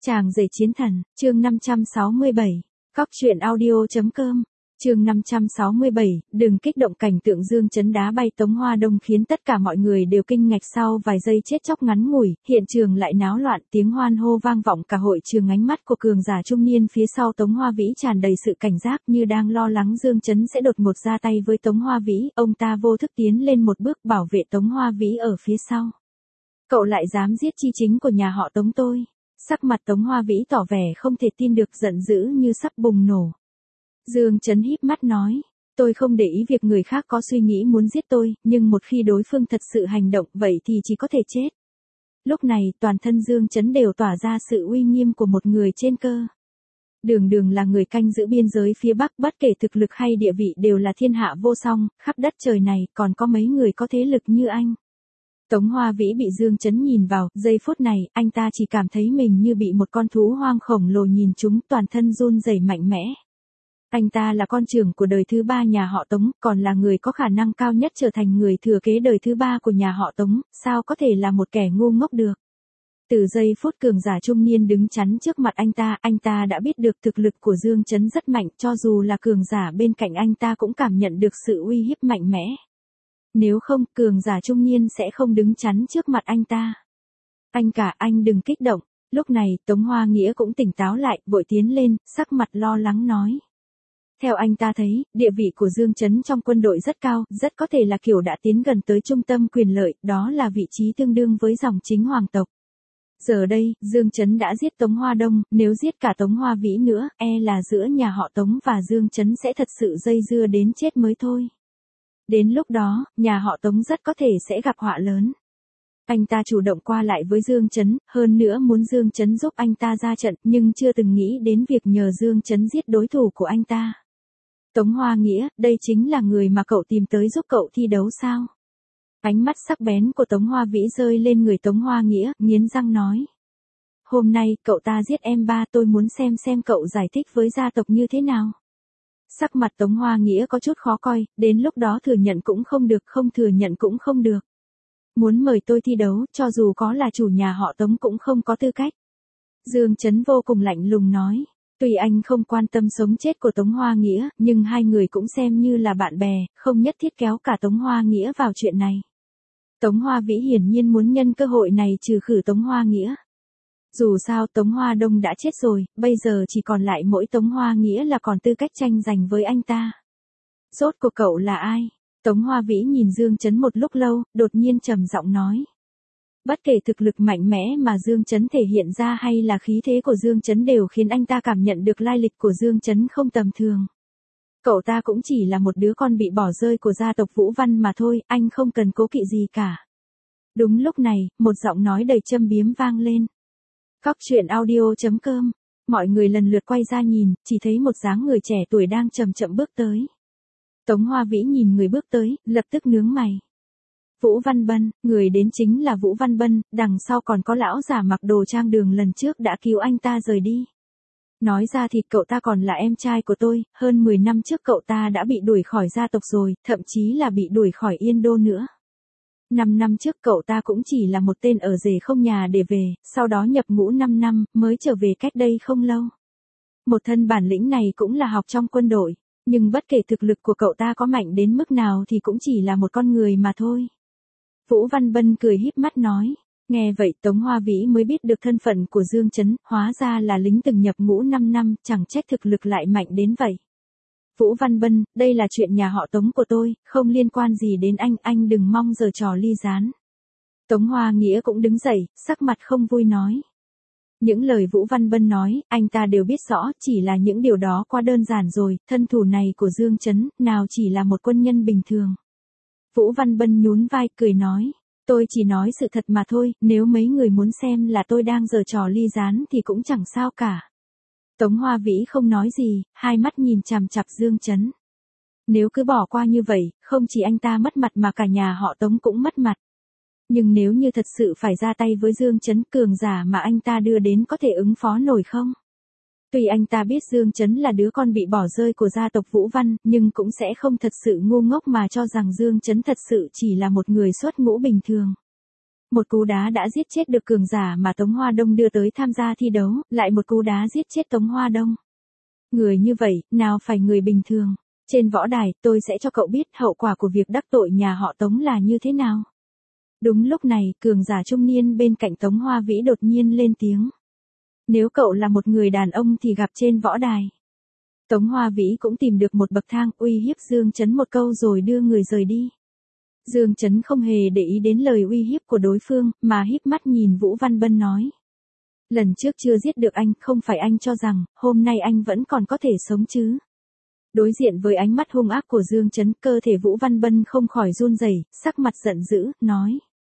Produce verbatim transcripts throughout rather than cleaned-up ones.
Chàng rể chiến thần, chương năm trăm sáu mươi bảy. Cóc truyện audio.com. Chương năm trăm sáu mươi bảy, đừng kích động. Cảnh tượng Dương Chấn đá bay Tống Hoa Đông khiến tất cả mọi người đều kinh ngạc. Sau vài giây chết chóc ngắn ngủi, hiện trường lại náo loạn, tiếng hoan hô vang vọng cả hội trường. Ánh mắt của cường giả trung niên phía sau Tống Hoa Vĩ tràn đầy sự cảnh giác, như đang lo lắng Dương Chấn sẽ đột ngột ra tay với Tống Hoa Vĩ. Ông ta vô thức tiến lên một bước bảo vệ Tống Hoa Vĩ ở phía sau. Cậu lại dám giết chi chính của nhà họ Tống tôi? Sắc mặt Tống Hoa Vĩ tỏ vẻ không thể tin được, giận dữ như sắp bùng nổ. Dương Chấn híp mắt nói, tôi không để ý việc người khác có suy nghĩ muốn giết tôi, nhưng một khi đối phương thật sự hành động vậy thì chỉ có thể chết. Lúc này toàn thân Dương Chấn đều tỏa ra sự uy nghiêm của một người trên cơ. Đường đường là người canh giữ biên giới phía Bắc, bất kể thực lực hay địa vị đều là thiên hạ vô song, khắp đất trời này còn có mấy người có thế lực như anh. Tống Hoa Vĩ bị Dương Chấn nhìn vào, giây phút này, anh ta chỉ cảm thấy mình như bị một con thú hoang khổng lồ nhìn trúng, toàn thân run rẩy mạnh mẽ. Anh ta là con trưởng của đời thứ ba nhà họ Tống, còn là người có khả năng cao nhất trở thành người thừa kế đời thứ ba của nhà họ Tống, sao có thể là một kẻ ngu ngốc được. Từ giây phút cường giả trung niên đứng chắn trước mặt anh ta, anh ta đã biết được thực lực của Dương Chấn rất mạnh, cho dù là cường giả bên cạnh anh ta cũng cảm nhận được sự uy hiếp mạnh mẽ. Nếu không, cường giả trung niên sẽ không đứng chắn trước mặt anh ta. Anh cả, anh đừng kích động. Lúc này, Tống Hoa Nghĩa cũng tỉnh táo lại, vội tiến lên, sắc mặt lo lắng nói. Theo anh ta thấy, địa vị của Dương Chấn trong quân đội rất cao, rất có thể là kiểu đã tiến gần tới trung tâm quyền lợi, đó là vị trí tương đương với dòng chính hoàng tộc. Giờ đây, Dương Chấn đã giết Tống Hoa Đông, nếu giết cả Tống Hoa Vĩ nữa, e là giữa nhà họ Tống và Dương Chấn sẽ thật sự dây dưa đến chết mới thôi. Đến lúc đó, nhà họ Tống rất có thể sẽ gặp họa lớn. Anh ta chủ động qua lại với Dương Chấn, hơn nữa muốn Dương Chấn giúp anh ta ra trận, nhưng chưa từng nghĩ đến việc nhờ Dương Chấn giết đối thủ của anh ta. Tống Hoa Nghĩa, đây chính là người mà cậu tìm tới giúp cậu thi đấu sao? Ánh mắt sắc bén của Tống Hoa Vĩ rơi lên người Tống Hoa Nghĩa, nghiến răng nói. Hôm nay, cậu ta giết em ba, tôi muốn xem xem cậu giải thích với gia tộc như thế nào. Sắc mặt Tống Hoa Nghĩa có chút khó coi, đến lúc đó thừa nhận cũng không được, không thừa nhận cũng không được. Muốn mời tôi thi đấu, cho dù có là chủ nhà họ Tống cũng không có tư cách. Dương Chấn vô cùng lạnh lùng nói. Tuy anh không quan tâm sống chết của Tống Hoa Nghĩa, nhưng hai người cũng xem như là bạn bè, không nhất thiết kéo cả Tống Hoa Nghĩa vào chuyện này. Tống Hoa Vĩ hiển nhiên muốn nhân cơ hội này trừ khử Tống Hoa Nghĩa. Dù sao Tống Hoa Đông đã chết rồi, bây giờ chỉ còn lại mỗi Tống Hoa Nghĩa là còn tư cách tranh giành với anh ta. Rốt cuộc cậu là ai? Tống Hoa Vĩ nhìn Dương Chấn một lúc lâu, đột nhiên trầm giọng nói. Bất kể thực lực mạnh mẽ mà Dương Chấn thể hiện ra hay là khí thế của Dương Chấn đều khiến anh ta cảm nhận được lai lịch của Dương Chấn không tầm thường. Cậu ta cũng chỉ là một đứa con bị bỏ rơi của gia tộc Vũ Văn mà thôi, anh không cần cố kỵ gì cả. Đúng lúc này, một giọng nói đầy châm biếm vang lên. Cóc truyện audio.com. Mọi người lần lượt quay ra nhìn, chỉ thấy một dáng người trẻ tuổi đang chậm chậm bước tới. Tống Hoa Vĩ nhìn người bước tới, lập tức nhướng mày. Vũ Văn Bân, người đến chính là Vũ Văn Bân, đằng sau còn có lão già mặc đồ trang đường lần trước đã cứu anh ta rời đi. Nói ra thì cậu ta còn là em trai của tôi, hơn mười năm trước cậu ta đã bị đuổi khỏi gia tộc rồi, thậm chí là bị đuổi khỏi Yên Đô nữa. Năm năm trước cậu ta cũng chỉ là một tên ở rể không nhà để về, sau đó nhập ngũ năm năm, mới trở về cách đây không lâu. Một thân bản lĩnh này cũng là học trong quân đội, nhưng bất kể thực lực của cậu ta có mạnh đến mức nào thì cũng chỉ là một con người mà thôi. Vũ Văn Bân cười híp mắt nói, nghe vậy Tống Hoa Vĩ mới biết được thân phận của Dương Chấn, hóa ra là lính từng nhập ngũ năm năm, chẳng trách thực lực lại mạnh đến vậy. Vũ Văn Bân, đây là chuyện nhà họ Tống của tôi, không liên quan gì đến anh, anh đừng mong giở trò ly gián. Tống Hoa Nghĩa cũng đứng dậy, sắc mặt không vui nói. Những lời Vũ Văn Bân nói, anh ta đều biết rõ, chỉ là những điều đó quá đơn giản rồi, thân thủ này của Dương Chấn, nào chỉ là một quân nhân bình thường. Vũ Văn Bân nhún vai, cười nói, tôi chỉ nói sự thật mà thôi, nếu mấy người muốn xem là tôi đang giở trò ly gián thì cũng chẳng sao cả. Tống Hoa Vĩ không nói gì, hai mắt nhìn chằm chằm Dương Chấn. Nếu cứ bỏ qua như vậy, không chỉ anh ta mất mặt mà cả nhà họ Tống cũng mất mặt. Nhưng nếu như thật sự phải ra tay với Dương Chấn, cường giả mà anh ta đưa đến có thể ứng phó nổi không? Tuy anh ta biết Dương Chấn là đứa con bị bỏ rơi của gia tộc Vũ Văn, nhưng cũng sẽ không thật sự ngu ngốc mà cho rằng Dương Chấn thật sự chỉ là một người xuất ngũ bình thường. Một cú đá đã giết chết được cường giả mà Tống Hoa Đông đưa tới tham gia thi đấu, lại một cú đá giết chết Tống Hoa Đông. Người như vậy, nào phải người bình thường. Trên võ đài, tôi sẽ cho cậu biết hậu quả của việc đắc tội nhà họ Tống là như thế nào. Đúng lúc này, cường giả trung niên bên cạnh Tống Hoa Vĩ đột nhiên lên tiếng. Nếu cậu là một người đàn ông thì gặp trên võ đài. Tống Hoa Vĩ cũng tìm được một bậc thang uy hiếp Dương Chấn một câu rồi đưa người rời đi. Dương Chấn không hề để ý đến lời uy hiếp của đối phương, mà híp mắt nhìn Vũ Văn Bân nói. Lần trước chưa giết được anh, không phải anh cho rằng, hôm nay anh vẫn còn có thể sống chứ. Đối diện với ánh mắt hung ác của Dương Chấn, cơ thể Vũ Văn Bân không khỏi run rẩy, sắc mặt giận dữ, nói.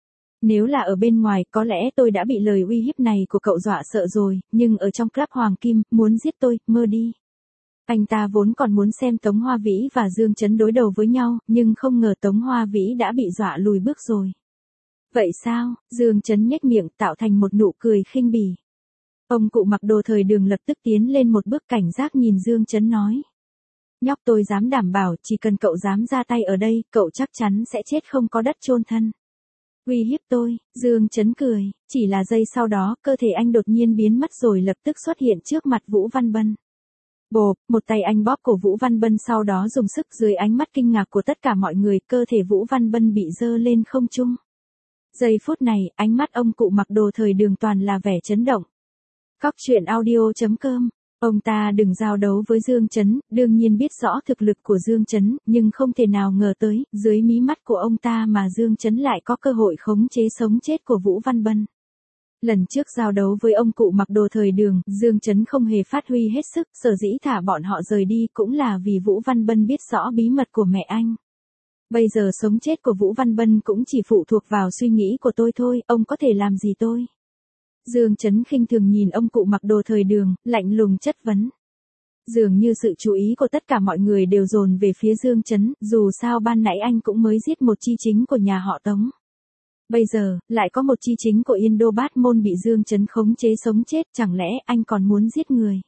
Nếu là ở bên ngoài, có lẽ tôi đã bị lời uy hiếp này của cậu dọa sợ rồi, nhưng ở trong club Hoàng Kim, muốn giết tôi, mơ đi. Anh ta vốn còn muốn xem Tống Hoa Vĩ và Dương Chấn đối đầu với nhau, nhưng không ngờ Tống Hoa Vĩ đã bị dọa lùi bước rồi. Vậy sao? Dương Chấn nhếch miệng tạo thành một nụ cười khinh bỉ. Ông cụ mặc đồ thời Đường lập tức tiến lên một bước cảnh giác nhìn Dương Chấn nói. Nhóc, tôi dám đảm bảo chỉ cần cậu dám ra tay ở đây, cậu chắc chắn sẽ chết không có đất chôn thân. Uy hiếp tôi, Dương Chấn cười, chỉ là giây sau đó, cơ thể anh đột nhiên biến mất rồi lập tức xuất hiện trước mặt Vũ Văn Bân. Bộp, một tay anh bóp cổ Vũ Văn Bân sau đó dùng sức dưới ánh mắt kinh ngạc của tất cả mọi người, cơ thể Vũ Văn Bân bị dơ lên không trung. Giây phút này, ánh mắt ông cụ mặc đồ thời Đường toàn là vẻ chấn động. Cóc truyện audio chấm com. Ông ta đừng giao đấu với Dương Chấn, đương nhiên biết rõ thực lực của Dương Chấn, nhưng không thể nào ngờ tới, dưới mí mắt của ông ta mà Dương Chấn lại có cơ hội khống chế sống chết của Vũ Văn Bân. Lần trước giao đấu với ông cụ mặc đồ thời Đường, Dương Chấn không hề phát huy hết sức, sở dĩ thả bọn họ rời đi cũng là vì Vũ Văn Bân biết rõ bí mật của mẹ anh. Bây giờ sống chết của Vũ Văn Bân cũng chỉ phụ thuộc vào suy nghĩ của tôi thôi, ông có thể làm gì tôi? Dương Chấn khinh thường nhìn ông cụ mặc đồ thời Đường, lạnh lùng chất vấn. Dường như sự chú ý của tất cả mọi người đều dồn về phía Dương Chấn, dù sao ban nãy anh cũng mới giết một chi chính của nhà họ Tống. Bây giờ, lại có một chi chính của Yên Đô Bát Môn bị Dương Chấn khống chế sống chết, chẳng lẽ anh còn muốn giết người?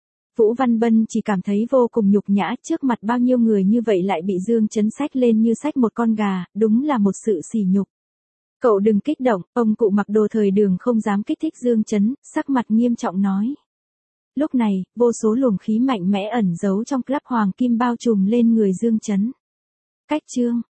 Vũ Văn Bân chỉ cảm thấy vô cùng nhục nhã, trước mặt bao nhiêu người như vậy lại bị Dương Chấn xách lên như xách một con gà, đúng là một sự sỉ nhục. Cậu đừng kích động, ông cụ mặc đồ thời Đường không dám kích thích Dương Chấn, sắc mặt nghiêm trọng nói. Lúc này, vô số luồng khí mạnh mẽ ẩn giấu trong club Hoàng Kim bao trùm lên người Dương Chấn. Cách chương